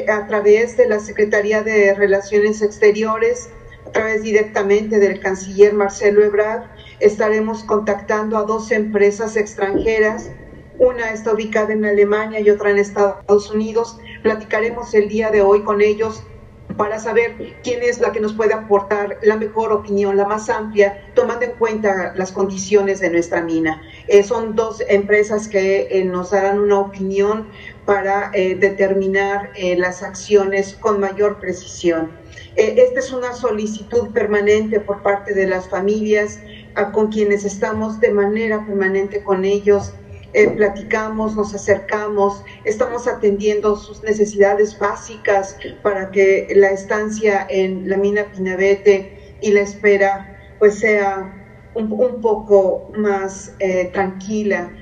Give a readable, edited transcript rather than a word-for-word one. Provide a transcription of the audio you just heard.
a través de la Secretaría de Relaciones Exteriores, a través directamente del canciller Marcelo Ebrard, estaremos contactando a 2 empresas extranjeras. Una está ubicada en Alemania y otra en Estados Unidos. Platicaremos el día de hoy con ellos para saber quién es la que nos puede aportar la mejor opinión, la más amplia, tomando en cuenta las condiciones de nuestra mina. Son 2 empresas que nos darán una opinión para determinar las acciones con mayor precisión. Esta es una solicitud permanente por parte de las familias con quienes estamos de manera permanente con ellos. Platicamos, nos acercamos, estamos atendiendo sus necesidades básicas para que la estancia en la mina Pinabete y la espera pues sea un poco más tranquila.